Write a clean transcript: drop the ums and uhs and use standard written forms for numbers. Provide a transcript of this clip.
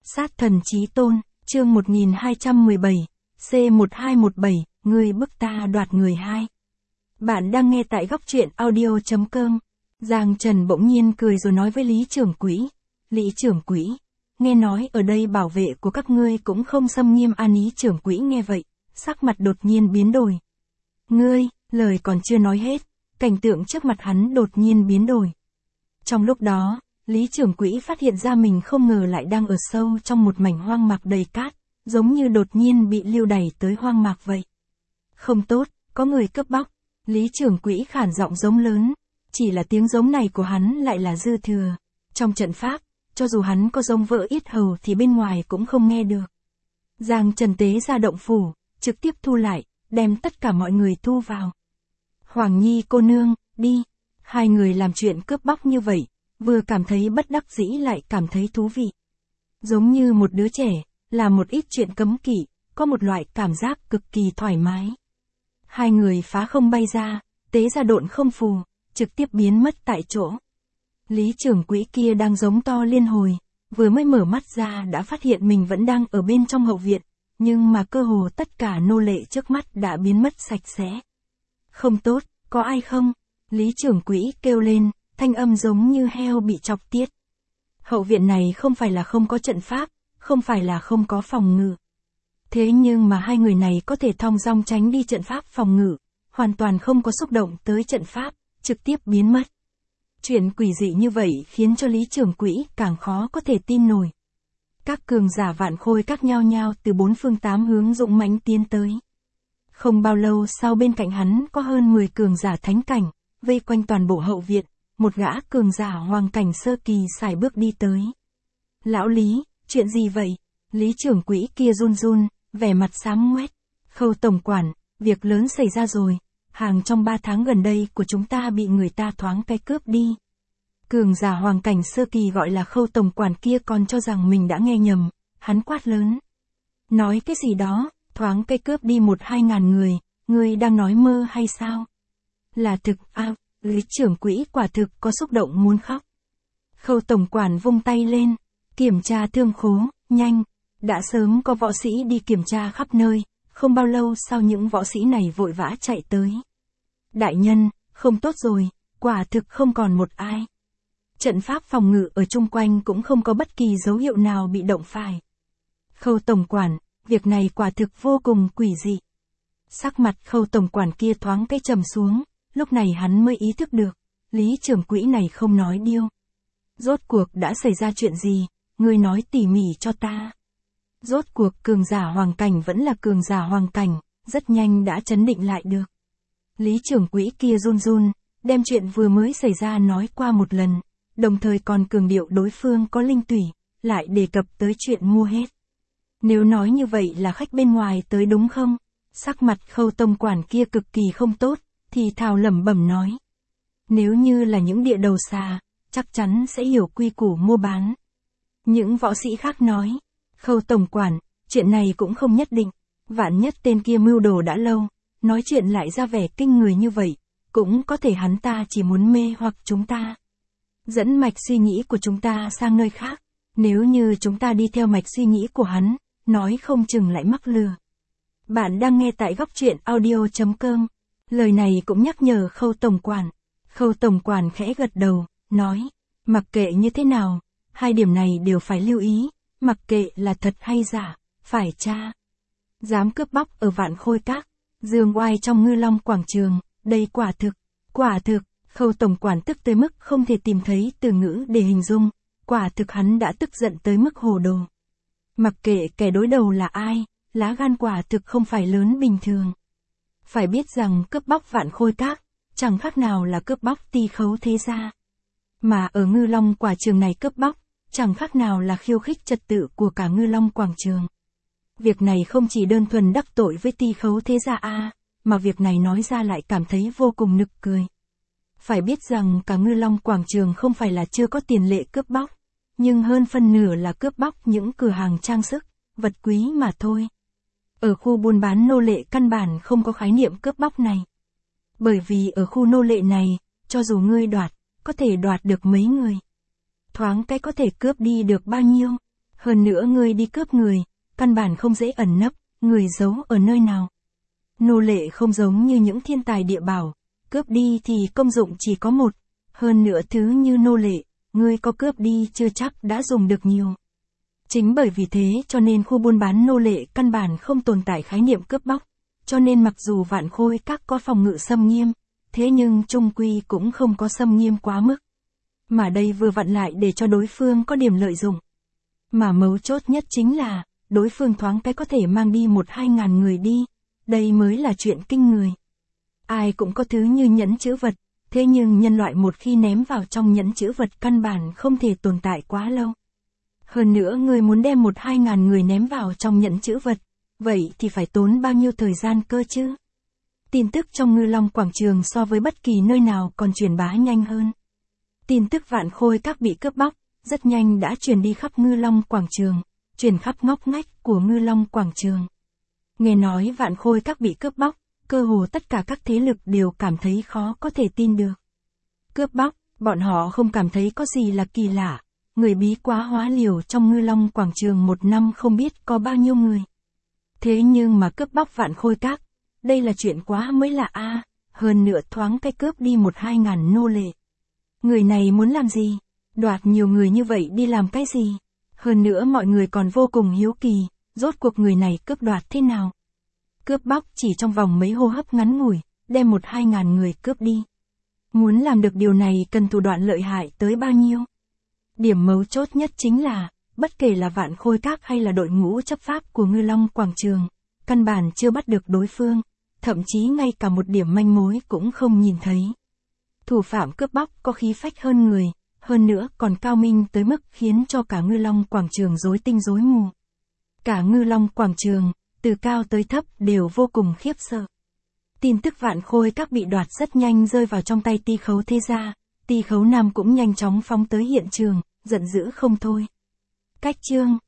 Sát thần chí tôn, chương 1217, C1217, ngươi bức ta đoạt người 2. Bạn đang nghe tại góc truyện audio.com. Giang Trần bỗng nhiên cười rồi nói với Lý Trưởng Quỹ. Lý Trưởng Quỹ, nghe nói ở đây bảo vệ của các ngươi cũng không xâm nghiêm an. Lý Trưởng Quỹ nghe vậy, sắc mặt đột nhiên biến đổi. Ngươi, lời còn chưa nói hết, cảnh tượng trước mặt hắn đột nhiên biến đổi. Trong lúc đó, Lý Trưởng Quỹ phát hiện ra mình không ngờ lại đang ở sâu trong một mảnh hoang mạc đầy cát, giống như đột nhiên bị lưu đày tới hoang mạc vậy. Không tốt, có người cướp bóc. Lý Trưởng Quỹ khản giọng giống lớn, chỉ là tiếng giống này của hắn lại là dư thừa. Trong trận pháp, cho dù hắn có giống vỡ yết hầu thì bên ngoài cũng không nghe được. Giang Trần tế ra động phủ, trực tiếp thu lại, đem tất cả mọi người thu vào. Hoàng Nhi cô nương, đi. Hai người làm chuyện cướp bóc như vậy, vừa cảm thấy bất đắc dĩ lại cảm thấy thú vị. Giống như một đứa trẻ, làm một ít chuyện cấm kỵ, có một loại cảm giác cực kỳ thoải mái. Hai người phá không bay ra, tế ra độn không phù, trực tiếp biến mất tại chỗ. Lý Trưởng Quỹ kia đang giống to liên hồi, vừa mới mở mắt ra đã phát hiện mình vẫn đang ở bên trong hậu viện, nhưng mà cơ hồ tất cả nô lệ trước mắt đã biến mất sạch sẽ. Không tốt, có ai không? Lý Trưởng Quỹ kêu lên, thanh âm giống như heo bị chọc tiết. Hậu viện này không phải là không có trận pháp, không phải là không có phòng ngự. Thế nhưng mà hai người này có thể thong dong tránh đi trận pháp phòng ngự, hoàn toàn không có xúc động tới trận pháp, trực tiếp biến mất. Chuyện quỷ dị như vậy khiến cho Lý Trưởng Quỹ càng khó có thể tin nổi. Các cường giả vạn khôi các nhao nhao từ bốn phương tám hướng dũng mãnh tiến tới. Không bao lâu sau bên cạnh hắn có hơn 10 cường giả thánh cảnh, vây quanh toàn bộ hậu viện, một gã cường giả hoàng cảnh sơ kỳ sải bước đi tới. Lão Lý, chuyện gì vậy? Lý Trưởng Quỹ kia run run, vẻ mặt xám ngoét. Khâu tổng quản, việc lớn xảy ra rồi, hàng trong 3 tháng gần đây của chúng ta bị người ta thoáng cái cướp đi. Cường giả hoàng cảnh sơ kỳ gọi là Khâu tổng quản kia còn cho rằng mình đã nghe nhầm, hắn quát lớn. Nói cái gì đó, thoáng cái cướp đi 1-2 ngàn người, ngươi đang nói mơ hay sao? Là thực, Lý Trưởng Quỹ quả thực có xúc động muốn khóc. Khâu tổng quản vung tay lên, kiểm tra thương khố, nhanh. Đã sớm có võ sĩ đi kiểm tra khắp nơi, không bao lâu sau những võ sĩ này vội vã chạy tới. Đại nhân, không tốt rồi, quả thực không còn một ai. Trận pháp phòng ngự ở chung quanh cũng không có bất kỳ dấu hiệu nào bị động phải. Khâu tổng quản, việc này quả thực vô cùng quỷ dị. Sắc mặt Khâu tổng quản kia thoáng cái trầm xuống, lúc này hắn mới ý thức được, Lý Trưởng Quỹ này không nói điêu. Rốt cuộc đã xảy ra chuyện gì, ngươi nói tỉ mỉ cho ta. Rốt cuộc cường giả hoàng cảnh vẫn là cường giả hoàng cảnh, rất nhanh đã trấn định lại được. Lý Trưởng Quỹ kia run run, đem chuyện vừa mới xảy ra nói qua một lần, đồng thời còn cường điệu đối phương có linh tủy, lại đề cập tới chuyện mua hết. Nếu nói như vậy là khách bên ngoài tới đúng không? Sắc mặt Khâu tổng quản kia cực kỳ không tốt, thì thào lẩm bẩm nói. Nếu như là những địa đầu xà, chắc chắn sẽ hiểu quy củ mua bán. Những võ sĩ khác nói. Khâu tổng quản, chuyện này cũng không nhất định, vạn nhất tên kia mưu đồ đã lâu, nói chuyện lại ra vẻ kinh người như vậy, cũng có thể hắn ta chỉ muốn mê hoặc chúng ta. Dẫn mạch suy nghĩ của chúng ta sang nơi khác, nếu như chúng ta đi theo mạch suy nghĩ của hắn, nói không chừng lại mắc lừa. Bạn đang nghe tại góc truyện audio.com, lời này cũng nhắc nhở Khâu tổng quản. Khâu tổng quản khẽ gật đầu, nói, mặc kệ như thế nào, hai điểm này đều phải lưu ý. Mặc kệ là thật hay giả, phải tra. Dám cướp bóc ở Vạn Khôi Các, dương oai trong Ngư Long quảng trường, đây quả thực, Khâu tổng quản tức tới mức không thể tìm thấy từ ngữ để hình dung, quả thực hắn đã tức giận tới mức hồ đồ. Mặc kệ kẻ đối đầu là ai, lá gan quả thực không phải lớn bình thường. Phải biết rằng cướp bóc Vạn Khôi Các, chẳng khác nào là cướp bóc Ti Khấu thế gia. Mà ở Ngư Long quảng trường này cướp bóc, chẳng khác nào là khiêu khích trật tự của cả Ngư Long quảng trường. Việc này không chỉ đơn thuần đắc tội với Ti Khấu thế gia mà việc này nói ra lại cảm thấy vô cùng nực cười. Phải biết rằng cả Ngư Long quảng trường không phải là chưa có tiền lệ cướp bóc, nhưng hơn phân nửa là cướp bóc những cửa hàng trang sức, vật quý mà thôi. Ở khu buôn bán nô lệ căn bản không có khái niệm cướp bóc này. Bởi vì ở khu nô lệ này, cho dù ngươi đoạt, có thể đoạt được mấy người. Thoáng cái có thể cướp đi được bao nhiêu. Hơn nữa ngươi đi cướp người, căn bản không dễ ẩn nấp, người giấu ở nơi nào. Nô lệ không giống như những thiên tài địa bảo, cướp đi thì công dụng chỉ có một, hơn nữa thứ như nô lệ, ngươi có cướp đi chưa chắc đã dùng được nhiều. Chính bởi vì thế cho nên khu buôn bán nô lệ căn bản không tồn tại khái niệm cướp bóc, cho nên mặc dù Vạn Khôi Các có phòng ngự xâm nghiêm, thế nhưng chung quy cũng không có xâm nghiêm quá mức. Mà đây vừa vặn lại để cho đối phương có điểm lợi dụng. Mà mấu chốt nhất chính là, đối phương thoáng cái có thể mang đi 1-2 ngàn người đi, đây mới là chuyện kinh người. Ai cũng có thứ như nhẫn chữ vật, thế nhưng nhân loại một khi ném vào trong nhẫn chữ vật căn bản không thể tồn tại quá lâu. Hơn nữa người muốn đem 1-2 ngàn người ném vào trong nhẫn chữ vật, vậy thì phải tốn bao nhiêu thời gian cơ chứ? Tin tức trong Ngư Long Quảng Trường so với bất kỳ nơi nào còn truyền bá nhanh hơn. Tin tức Vạn Khôi Các bị cướp bóc, rất nhanh đã truyền đi khắp Ngư Long Quảng Trường, truyền khắp ngóc ngách của Ngư Long Quảng Trường. Nghe nói Vạn Khôi Các bị cướp bóc, cơ hồ tất cả các thế lực đều cảm thấy khó có thể tin được. Cướp bóc, bọn họ không cảm thấy có gì là kỳ lạ, người bí quá hóa liều trong Ngư Long Quảng Trường một năm không biết có bao nhiêu người. Thế nhưng mà cướp bóc Vạn Khôi Các, đây là chuyện quá mới lạ a, hơn nữa thoáng cái cướp đi 1-2 ngàn nô lệ. Người này muốn làm gì? Đoạt nhiều người như vậy đi làm cái gì? Hơn nữa mọi người còn vô cùng hiếu kỳ, rốt cuộc người này cướp đoạt thế nào? Cướp bóc chỉ trong vòng mấy hô hấp ngắn ngủi, đem 1-2 ngàn người cướp đi. Muốn làm được điều này cần thủ đoạn lợi hại tới bao nhiêu? Điểm mấu chốt nhất chính là, bất kể là Vạn Khôi Các hay là đội ngũ chấp pháp của Ngư Long Quảng Trường, căn bản chưa bắt được đối phương, thậm chí ngay cả một điểm manh mối cũng không nhìn thấy. Thủ phạm cướp bóc có khí phách hơn người, hơn nữa còn cao minh tới mức khiến cho cả Ngư Long Quảng Trường rối tinh rối mù. Cả Ngư Long Quảng Trường, từ cao tới thấp đều vô cùng khiếp sợ. Tin tức Vạn Khôi Các bị đoạt rất nhanh rơi vào trong tay Ti Khấu Thế Gia, Ti Khấu Nam cũng nhanh chóng phóng tới hiện trường, giận dữ không thôi. Cách chương